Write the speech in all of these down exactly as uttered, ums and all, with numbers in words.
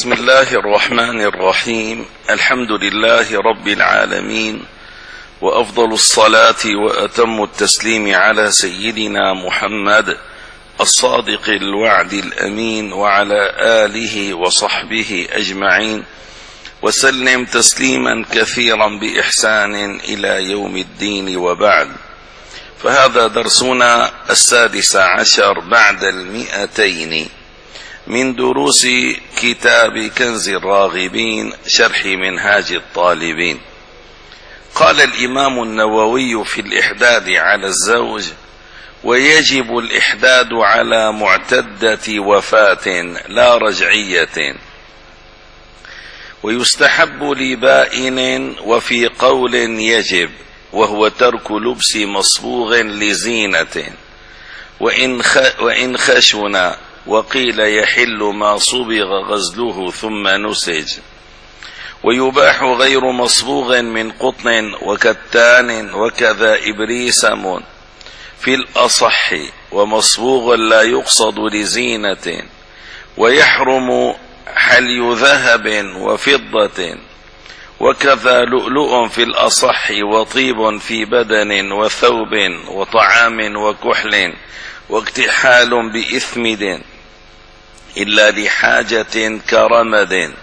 بسم الله الرحمن الرحيم. الحمد لله رب العالمين، وأفضل الصلاة وأتم التسليم على سيدنا محمد الصادق الوعد الأمين، وعلى آله وصحبه أجمعين، وسلم تسليما كثيرا بإحسان إلى يوم الدين. وبعد، فهذا درسنا السادس عشر بعد المئتين من دروس كتاب كنز الراغبين شرح منهاج الطالبين. قال الإمام النووي في الإحداد على الزوج: ويجب الإحداد على معتدة وفاة لا رجعية، ويستحب لبائن، وفي قول يجب، وهو ترك لبس مصبوغ لزينة وإن, وإن خشن، وقيل يحل ما صبغ غزله ثم نسج. ويباح غير مصبوغ من قطن وكتان وكذا إبريسم في الأصح، ومصبوغ لا يقصد لزينة. ويحرم حلي ذهب وفضة، وكذا لؤلؤ في الأصح، وطيب في بدن وثوب وطعام وكحل، واكتحال بإثمد إلا لحاجة كرمد،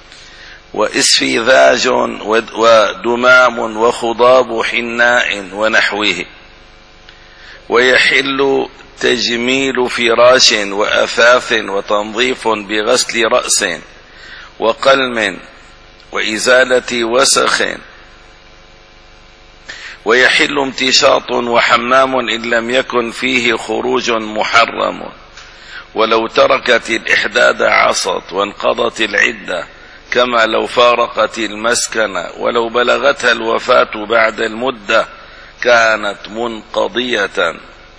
وإسفذاج ودمام وخضاب حناء ونحوه. ويحل تجميل فراش وأثاث، وتنظيف بغسل رأس وقلم وإزالة وسخ. ويحل امتشاط وحمام إن لم يكن فيه خروج محرم، ولو تركت الإحداد عصت وانقضت العدة، كما لو فارقت المسكن. ولو بلغتها الوفاة بعد المدة كانت منقضية.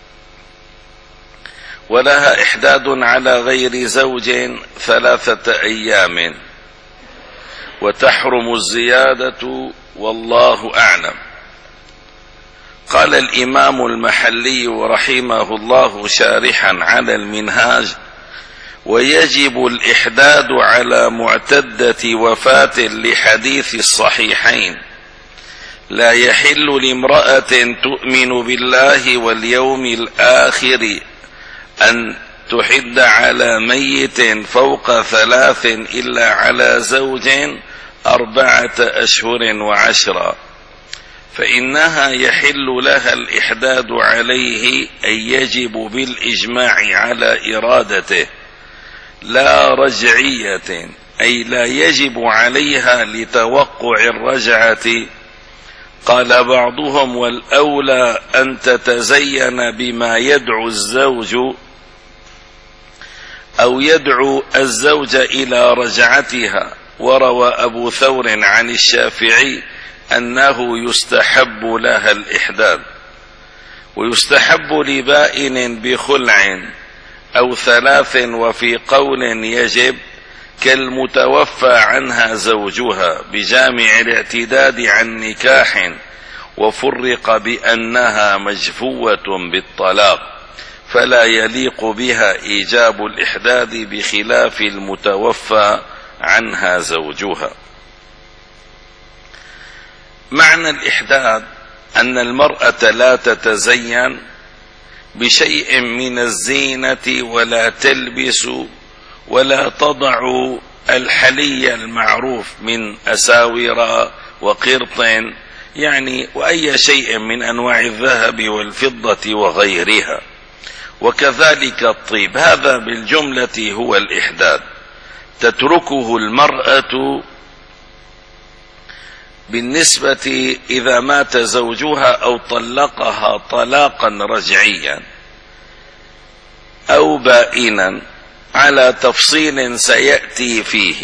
ولها إحداد على غير زوج ثلاثة أيام، وتحرم الزيادة، والله أعلم. قال الإمام المحلي رحمه الله شارحا على المنهاج: ويجب الإحداد على معتدة وفاة لحديث الصحيحين: لا يحل لامرأة تؤمن بالله واليوم الآخر أن تحد على ميت فوق ثلاث إلا على زوج أربعة أشهر وعشرا، فإنها يحل لها الإحداد عليه، أي يجب بالإجماع على إرادته، لا رجعية، أي لا يجب عليها لتوقع الرجعة. قال بعضهم: والأولى أن تتزين بما يدعو الزوج أو يدعو الزوج إلى رجعتها. وروى أبو ثور عن الشافعي أنه يستحب لها الإحداد. ويستحب لبائن بخلع أو ثلاث، وفي قول يجب، كالمتوفى عنها زوجها بجامع الاعتداد عن نكاح، وفرق بأنها مجفوة بالطلاق، فلا يليق بها إيجاب الإحداد بخلاف المتوفى عنها زوجها. معنى الإحداد أن المرأة لا تتزين بشيء من الزينة، ولا تلبس ولا تضع الحلي المعروف من أساور وقرط، يعني وأي شيء من أنواع الذهب والفضة وغيرها، وكذلك الطيب. هذا بالجملة هو الإحداد. تتركه المرأة بالنسبة إذا مات زوجها أو طلقها طلاقا رجعيا أو بائنا، على تفصيل سيأتي فيه.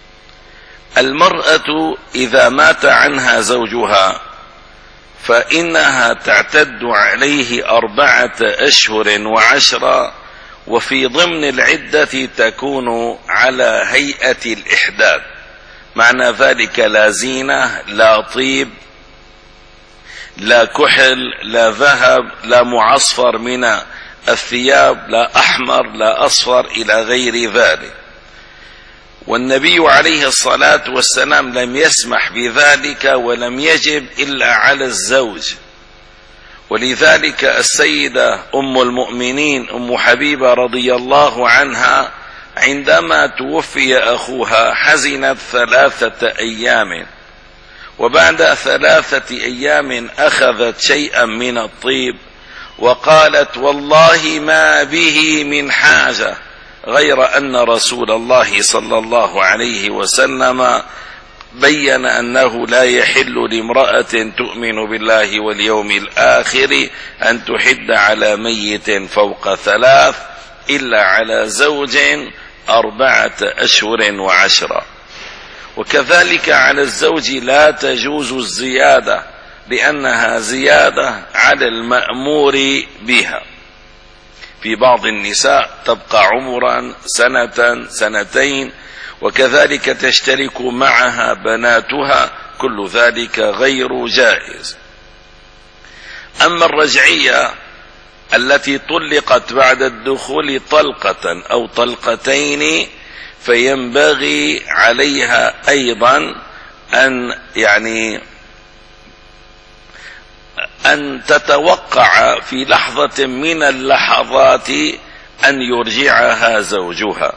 المرأة إذا مات عنها زوجها فإنها تعتد عليه أربعة أشهر وعشرة، وفي ضمن العدة تكون على هيئة الإحداد. معنى ذلك لا زينة، لا طيب، لا كحل، لا ذهب، لا معصفر من الثياب، لا أحمر لا أصفر إلى غير ذلك. والنبي عليه الصلاة والسلام لم يسمح بذلك ولم يجب إلا على الزوج. ولذلك السيدة أم المؤمنين أم حبيبة رضي الله عنها عندما توفي أخوها حزنت ثلاثة أيام، وبعد ثلاثة أيام أخذت شيئا من الطيب وقالت: والله ما به من حاجة، غير أن رسول الله صلى الله عليه وسلم بين أنه لا يحل لامرأة تؤمن بالله واليوم الآخر أن تحد على ميت فوق ثلاث إلا على زوج أربعة أشهر وعشرة. وكذلك على الزوج لا تجوز الزيادة لأنها زيادة على المأمور بها. في بعض النساء تبقى عمرا سنة سنتين، وكذلك تشترك معها بناتها، كل ذلك غير جائز. أما الرجعية التي طلقت بعد الدخول طلقة أو طلقتين فينبغي عليها أيضا أن يعني أن تتوقع في لحظة من اللحظات أن يرجعها زوجها.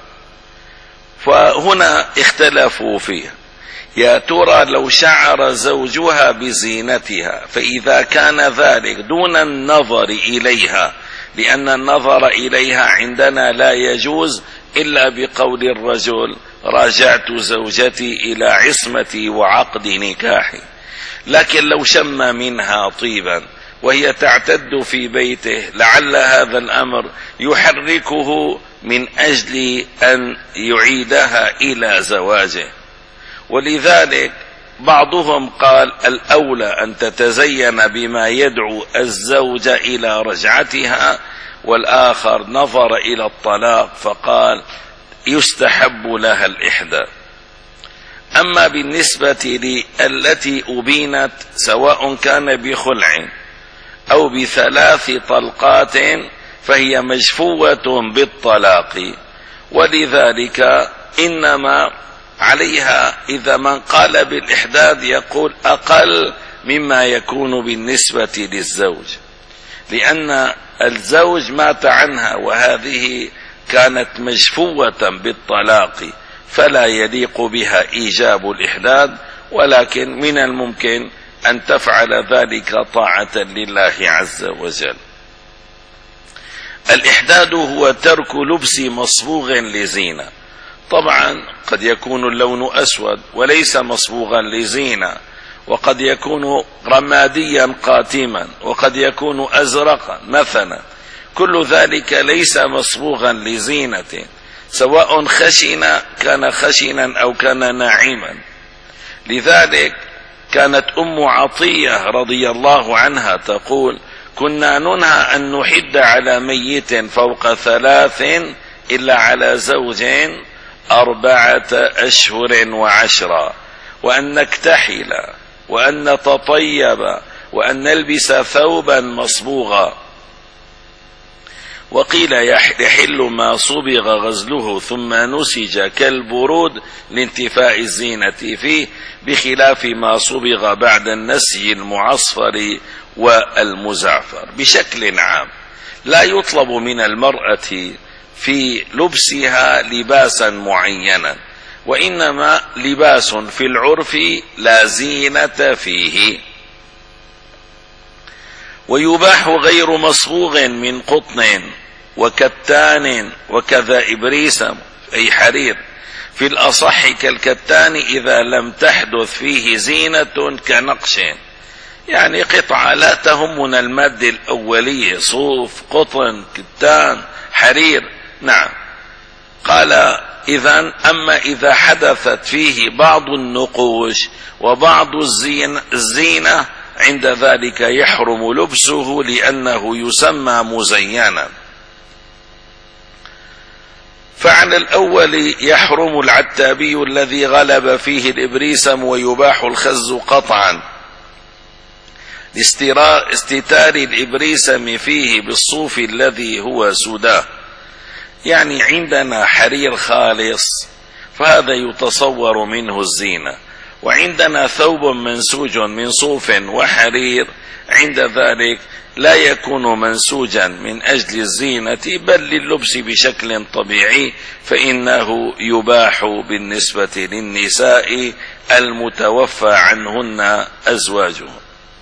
فهنا اختلفوا فيه، يا ترى لو شعر زوجها بزينتها، فإذا كان ذلك دون النظر إليها، لأن النظر إليها عندنا لا يجوز إلا بقول الرجل: راجعت زوجتي إلى عصمتي وعقد نكاحي. لكن لو شم منها طيبا وهي تعتد في بيته، لعل هذا الأمر يحركه من أجل أن يعيدها إلى زواجه. ولذلك بعضهم قال: الأولى أن تتزين بما يدعو الزوج إلى رجعتها، والآخر نظر إلى الطلاق فقال يستحب لها الإحداث. أما بالنسبة للتي أبينت سواء كان بخلع أو بثلاث طلقات فهي مجفوة بالطلاق، ولذلك إنما عليها إذا من قال بالإحداث يقول أقل مما يكون بالنسبة للزوج، لأن الزوج مات عنها وهذه كانت مجفوة بالطلاق، فلا يليق بها إيجاب الإحداث، ولكن من الممكن أن تفعل ذلك طاعة لله عز وجل. الإحداد هو ترك لبس مصبوغ لزينة. طبعا قد يكون اللون أسود وليس مصبوغا لزينة، وقد يكون رماديا قاتما، وقد يكون أزرقا مثلا، كل ذلك ليس مصبوغا لزينة، سواء خشن كان خشنا أو كان ناعما. لذلك كانت أم عطية رضي الله عنها تقول: كنا ننهى أن نحد على ميت فوق ثلاث إلا على زوج أربعة أشهر وعشرة، وأن نكتحل، وأن نتطيب، وأن نلبس ثوبا مصبوغا. وقيل يحل ما صبغ غزله ثم نسج كالبرود لانتفاء الزينة فيه، بخلاف ما صبغ بعد النسج المعصفر والمزعفر. بشكل عام لا يطلب من المرأة في لبسها لباسا معينا، وإنما لباس في العرف لا زينة فيه. ويباح غير مصبوغ من قطن وكتان وكذا إبريسم أي حرير، في الأصح كالكتان إذا لم تحدث فيه زينة كنقش، يعني قطعة لا تهمنا المادة الأولية، صوف، قطن، كتان، حرير. نعم. قال: إذن أما إذا حدثت فيه بعض النقوش وبعض الزينة عند ذلك يحرم لبسه لأنه يسمى مزينا. فعلى الأول يحرم العتابي الذي غلب فيه الإبريسم، ويباح الخز قطعا لاستتار الإبريسم فيه بالصوف الذي هو سداه. يعني عندنا حرير خالص فهذا يتصور منه الزينة. وعندنا ثوب منسوج من صوف وحرير، عند ذلك لا يكون منسوجا من أجل الزينة بل لللبس بشكل طبيعي، فإنه يباح بالنسبة للنساء المتوفى عنهن أزواجهم.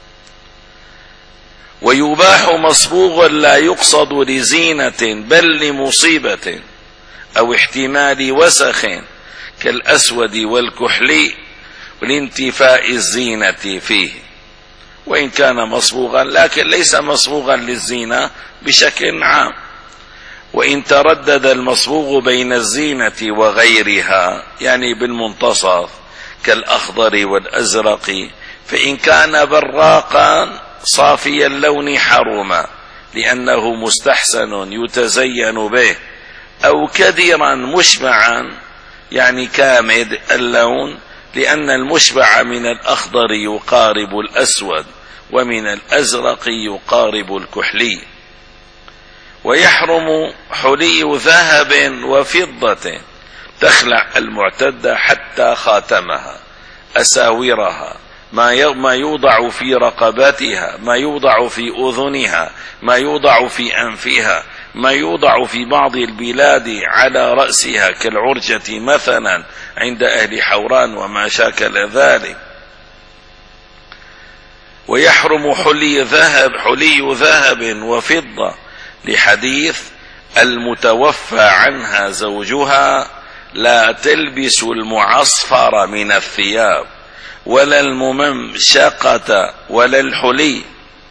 ويباح مصبوغ لا يقصد لزينة بل لمصيبة أو احتمال وسخ كالأسود والكحلي ولانتفاء الزينة فيه، وإن كان مصبوغا لكن ليس مصبوغا للزينة بشكل عام. وإن تردد المصبوغ بين الزينة وغيرها، يعني بالمنتصف كالأخضر والأزرق، فإن كان براقا صافي اللون حرم لأنه مستحسن يتزين به، أو كدرا مشبعا يعني كامد اللون، لأن المشبع من الأخضر يقارب الأسود ومن الأزرق يقارب الكحلي. ويحرم حلي ذهب وفضة، تخلع المعتدة حتى خاتمها، أساورها، ما يوضع في رقبتها، ما يوضع في أذنها، ما يوضع في أنفها، ما يوضع في بعض البلاد على رأسها كالعرجة مثلا عند أهل حوران وما شاكل ذلك. ويحرم حلي ذهب حلي ذهب وفضة لحديث المتوفى عنها زوجها لا تلبس المعصفر من الثياب ولا الممشقة ولا الحلي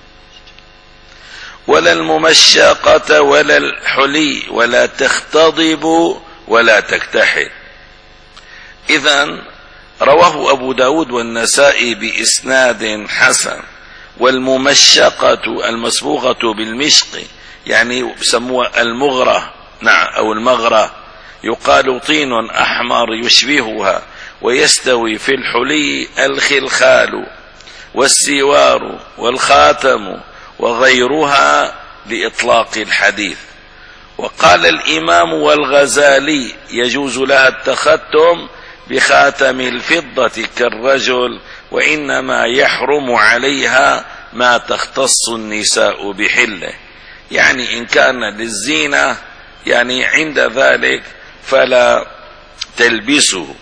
ولا الممشقة ولا الحلي ولا تختضب ولا تكتحل. إذن رواه أبو داود والنسائي بإسناد حسن. والممشقة المصبوغة بالمشق يعني بسموها المغرة، نعم، أو المغرة، يقال طين أحمر يشبهها، ويستوي في الحلي الخلخال والسوار والخاتم وغيرها لإطلاق الحديث. وقال الإمام والغزالي يجوز لها التختم بخاتم الفضة كالرجل، وإنما يحرم عليها ما تختص النساء بحله، يعني إن كان للزينة يعني عند ذلك فلا تلبسه.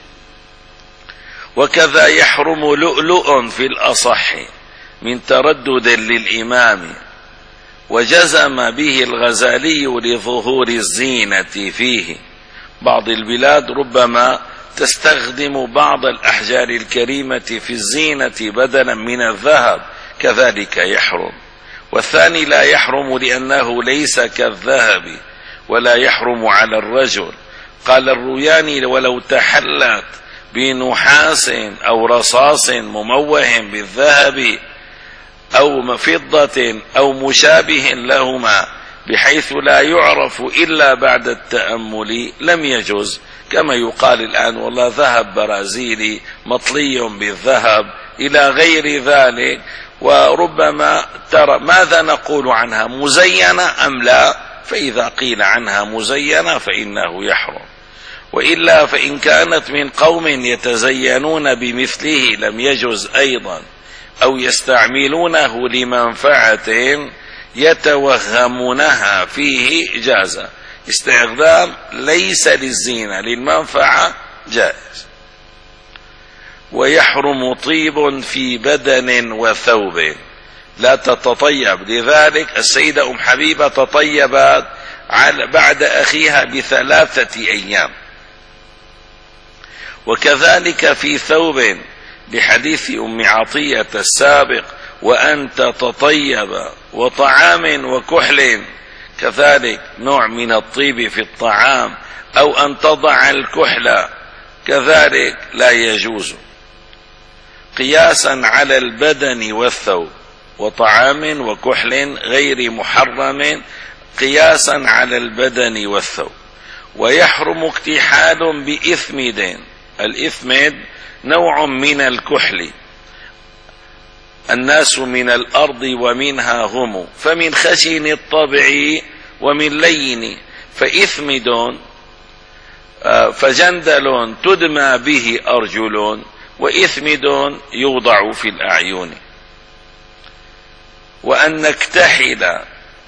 وكذا يحرم لؤلؤ في الأصح من تردد للإمام، وجزم به الغزالي لظهور الزينة فيه. بعض البلاد ربما تستخدم بعض الأحجار الكريمة في الزينة بدلا من الذهب، كذلك يحرم. والثاني لا يحرم لأنه ليس كالذهب ولا يحرم على الرجل. قال الروياني ولو تحلت بنحاس أو رصاص مموه بالذهب أو فضة أو مشابه لهما بحيث لا يعرف إلا بعد التأمل لم يجوز، كما يقال الآن والله ذهب برازيلي مطلي بالذهب إلى غير ذلك. وربما ترى ماذا نقول عنها، مزينة أم لا؟ فإذا قيل عنها مزينة فإنه يحرم، وإلا فإن كانت من قوم يتزينون بمثله لم يجوز أيضا، أو يستعملونه لمنفعة يتوهمونها فيه جازة. استخدام ليس للزينة للمنفعة جائز. ويحرم طيب في بدن وثوب، لا تتطيب. لذلك السيدة أم حبيبة تطيبت بعد أخيها بثلاثة أيام. وكذلك في ثوب لحديث أم عطية السابق وأن تتطيب. وطعام وكحل كذلك نوع من الطيب في الطعام، أو أن تضع الكحل كذلك لا يجوز، قياسا على البدن والثوب. وطعام وكحل غير محرم قياسا على البدن والثوب. ويحرم اكتحال بإثمد. الإثمد نوع من الكحل، الناس من الأرض ومنها هم، فمن خشن الطبع ومن لين. فإثمد فجندل تدمى به أرجل وإثمد يوضع في الأعين. وأن نكتحل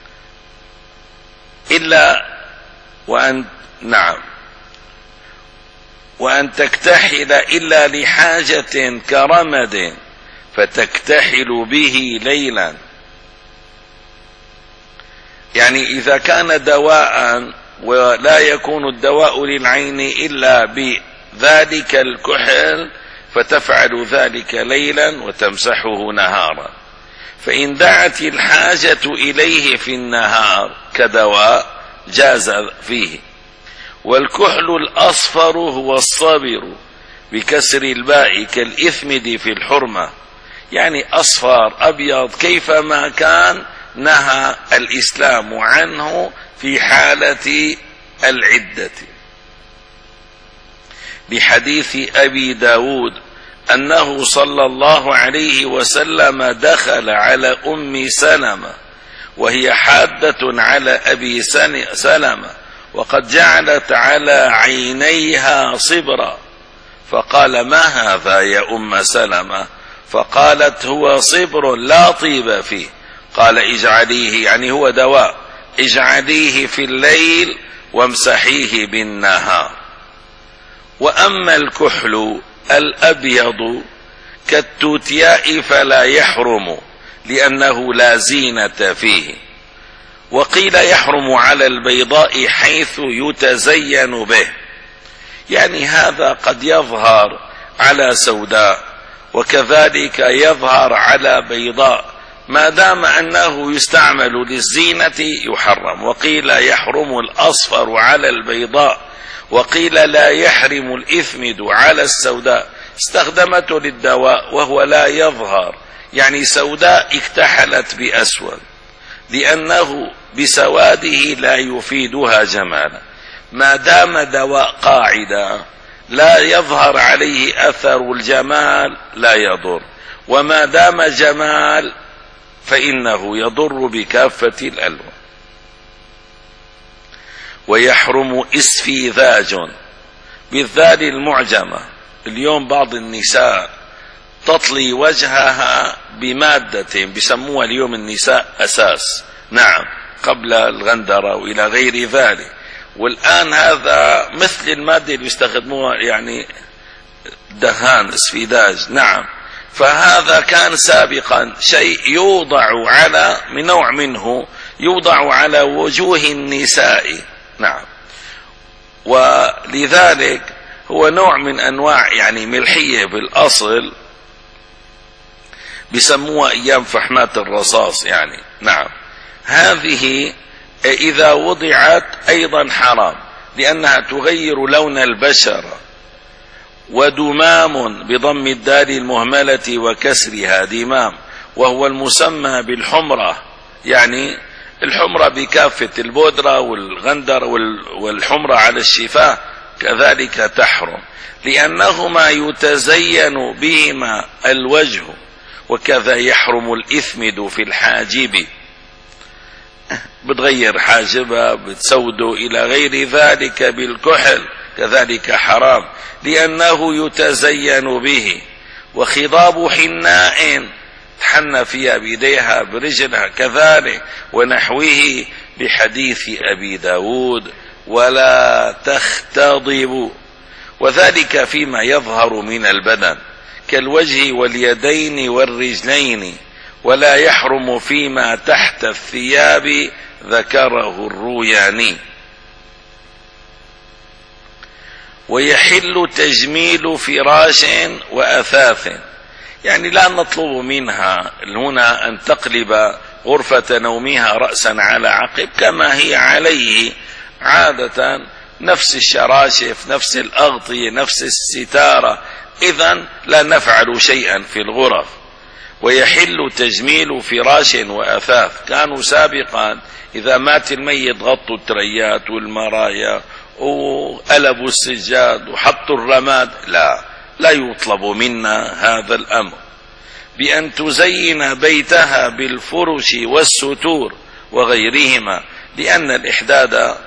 إلا وأن نعم وأن تكتحل إلا لحاجة كرمد فتكتحل به ليلا. يعني إذا كان دواء ولا يكون الدواء للعين إلا بذلك الكحل فتفعل ذلك ليلا وتمسحه نهارا. فإن دعت الحاجة إليه في النهار كدواء جاز فيه. والكحل الأصفر هو الصابر بكسر الباء كالإثمد في الحرمة، يعني أصفر أبيض كيفما كان نهى الإسلام عنه في حالة العدة، بحديث أبي داود أنه صلى الله عليه وسلم دخل على أم سلمة وهي حادة على أبي سلمة وقد جعلت على عينيها صبرا، فقال: ما هذا يا أم سلمة؟ فقالت: هو صبر لا طيب فيه. قال: اجعليه، يعني هو دواء، اجعليه في الليل وامسحيه بالنهار. وأما الكحل الأبيض كالتوتياء فلا يحرم لأنه لا زينة فيه. وقيل يحرم على البيضاء حيث يتزين به، يعني هذا قد يظهر على سوداء وكذلك يظهر على بيضاء، ما دام أنه يستعمل للزينة يحرم. وقيل يحرم الأصفر على البيضاء، وقيل لا يحرم الإثمد على السوداء. استخدمته للدواء وهو لا يظهر، يعني سوداء اكتحلت بأسود، لأنه بسواده لا يفيدها جمالا. ما دام دواء قاعدة لا يظهر عليه أثر الجمال لا يضر، وما دام جمال فإنه يضر بكافة الألوان. ويحرم اسفيذاج بالذال المعجمة. اليوم بعض النساء تطلي وجهها بمادة بسموها اليوم النساء أساس، نعم، قبل الغندرة وإلى غير ذلك. والآن هذا مثل المادة اللي يستخدموها، يعني دهان اسفيداج، نعم. فهذا كان سابقا شيء يوضع على من نوع منه يوضع على وجوه النساء، نعم. ولذلك هو نوع من أنواع يعني ملحية بالأصل، بسموها أيام فحمات الرصاص، يعني نعم. هذه إذا وضعت أيضا حرام لأنها تغير لون البشرة. ودمام بضم الدال المهملة وكسرها دمام، وهو المسمى بالحمرة، يعني الحمرة بكافة البودرة والغندر والحمرة على الشفاه كذلك تحرم، لأنهما يتزين بهما الوجه. وكذا يحرم الإثمد في الحاجب، بتغير حاجبها بتسوده إلى غير ذلك بالكحل، كذلك حرام لأنه يتزين به. وخضاب حناء تحنى فيها بيديها برجلها كذلك ونحوه، بحديث أبي داود: ولا تختضب، وذلك فيما يظهر من البدن كالوجه واليدين والرجلين. ولا يحرم فيما تحت الثياب، ذكره الروياني. ويحل تجميل فراش وأثاث، يعني لا نطلب منها هنا أن تقلب غرفة نومها رأسا على عقب كما هي عليه عادة، نفس الشراشف، نفس الأغطية، نفس الستارة، إذن لا نفعل شيئا في الغرف. ويحل تجميل فراش وأثاث، كانوا سابقا إذا مات الميت غطوا التريات والمرايا وقلبوا السجاد وحطوا الرماد، لا لا يطلب منا هذا الأمر. بأن تزين بيتها بالفرش والستور وغيرهما، لأن الإحداد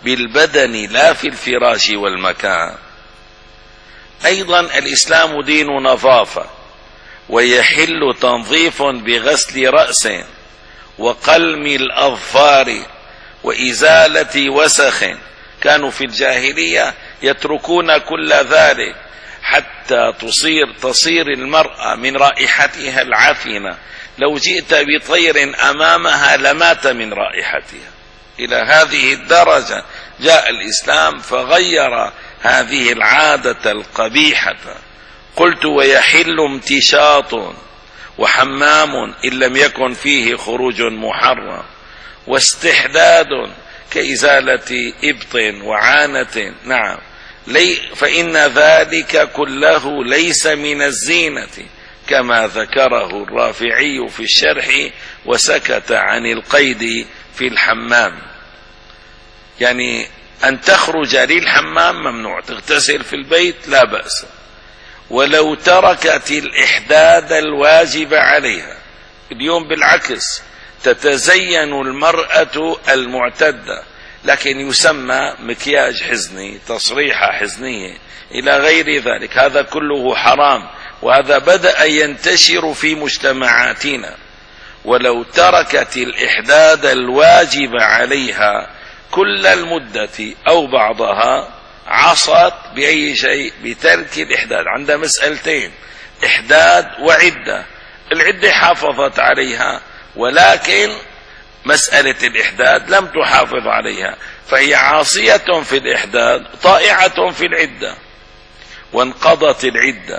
بالبدن لا في الفراش والمكان. أيضا الإسلام دين نظافة، ويحل تنظيف بغسل رأس وقلم الأظفار وإزالة وسخ. كانوا في الجاهلية يتركون كل ذلك حتى تصير تصير المرأة من رائحتها العفنة لو جئت بطير أمامها لمات من رائحتها. إلى هذه الدرجة جاء الإسلام فغير هذه العادة القبيحة. قلت ويحل امتشاط وحمام إن لم يكن فيه خروج محرم، واستحداد كإزالة إبط وعانة. نعم، لي فإن ذلك كله ليس من الزينة كما ذكره الرافعي في الشرح، وسكت عن القيد في الحمام. يعني أن تخرج للحمام ممنوع، تغتسل في البيت لا بأس، ولو تركت الإحداد الواجب عليها. اليوم بالعكس تتزين المرأة المعتدة، لكن يسمى مكياج حزني، تصريحة حزنية إلى غير ذلك، هذا كله حرام، وهذا بدأ ينتشر في مجتمعاتنا. ولو تركت الإحداد الواجب عليها كل المدة أو بعضها عصت بأي شيء بترك الإحداد. عندها مسألتين، إحداد وعدة. العدة حافظت عليها، ولكن مسألة الإحداد لم تحافظ عليها، فهي عاصية في الإحداد طائعة في العدة، وانقضت العدة.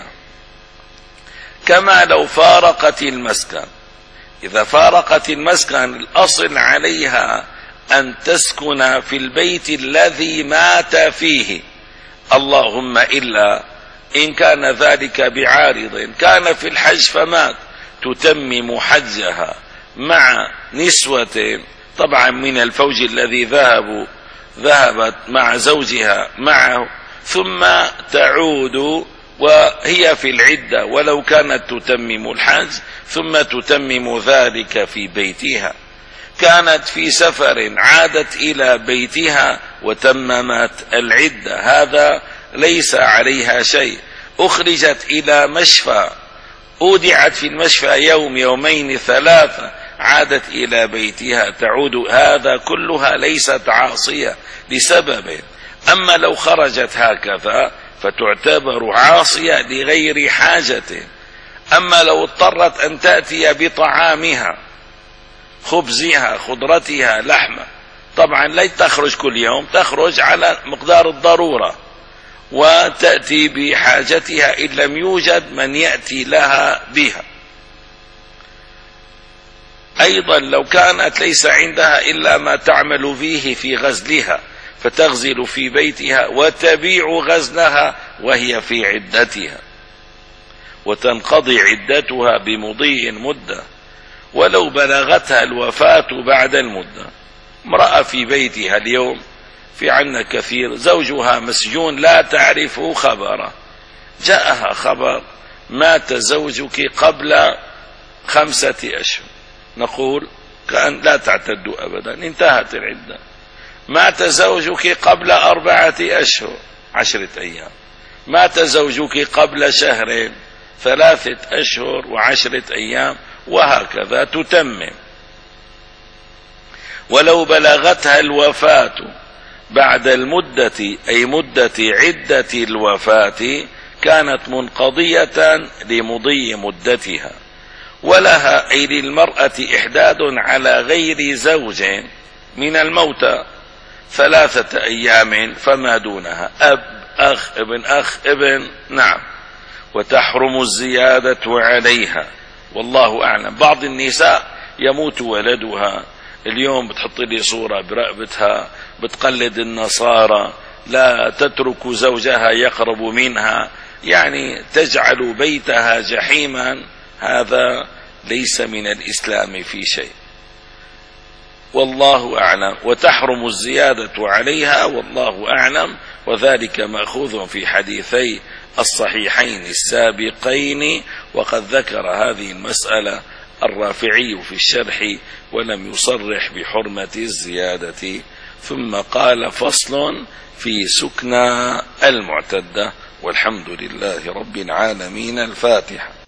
كما لو فارقت المسكن، إذا فارقت المسكن الأصل عليها أن تسكن في البيت الذي مات فيه، اللهم إلا إن كان ذلك بعارض، كان في الحج فمات، تتمم حجها مع نسوة طبعا من الفوج الذي ذهبوا ذهبت مع زوجها معه، ثم تعود وهي في العدة ولو كانت تتمم الحج، ثم تتمم ذلك في بيتها. كانت في سفر عادت إلى بيتها وتممت العدة، هذا ليس عليها شيء. أخرجت إلى مشفى، أودعت في المشفى يوم يومين ثلاثة، عادت إلى بيتها تعود، هذا كلها ليست عاصية لسبب. أما لو خرجت هكذا فتعتبر عاصية لغير حاجة. أما لو اضطرت أن تأتي بطعامها، خبزها، خضرتها، لحمة، طبعا لا تخرج كل يوم، تخرج على مقدار الضرورة وتأتي بحاجتها إن لم يوجد من يأتي لها بها. أيضا لو كانت ليس عندها إلا ما تعمل فيه في غزلها، فتغزل في بيتها وتبيع غزلها وهي في عدتها، وتنقضي عدتها بمضي مدة. ولو بلغتها الوفاة بعد المدة، امرأة في بيتها اليوم، في عنا كثير، زوجها مسجون لا تعرف خبره، جاءها خبر مات زوجك قبل خمسة أشهر، نقول كأن لا تعتدوا أبدا، انتهت العدة. مات زوجك قبل أربعة أشهر، عشرة أيام. مات زوجك قبل شهرين، ثلاثة أشهر وعشرة أيام، وهكذا تتمم. ولو بلغتها الوفاة بعد المدة، أي مدة عدة الوفاة، كانت منقضية لمضي مدتها. ولها أي للمرأة إحداد على غير زوج من الموتى ثلاثة أيام فما دونها، أب، أخ، ابن أخ، ابن. نعم. وتحرم الزيادة عليها، والله أعلم. بعض النساء يموت ولدها، اليوم بتحط لي صورة برقبتها، بتقلد النصارى، لا تترك زوجها يقرب منها، يعني تجعل بيتها جحيما. هذا ليس من الإسلام في شيء، والله أعلم. وتحرم الزيادة عليها، والله أعلم، وذلك مأخوذ في حديثي الصحيحين السابقين، وقد ذكر هذه المسألة الرافعي في الشرح ولم يصرح بحرمة الزيادة ثم قال فصل في سكنى المعتدة. والحمد لله رب العالمين. الفاتحة.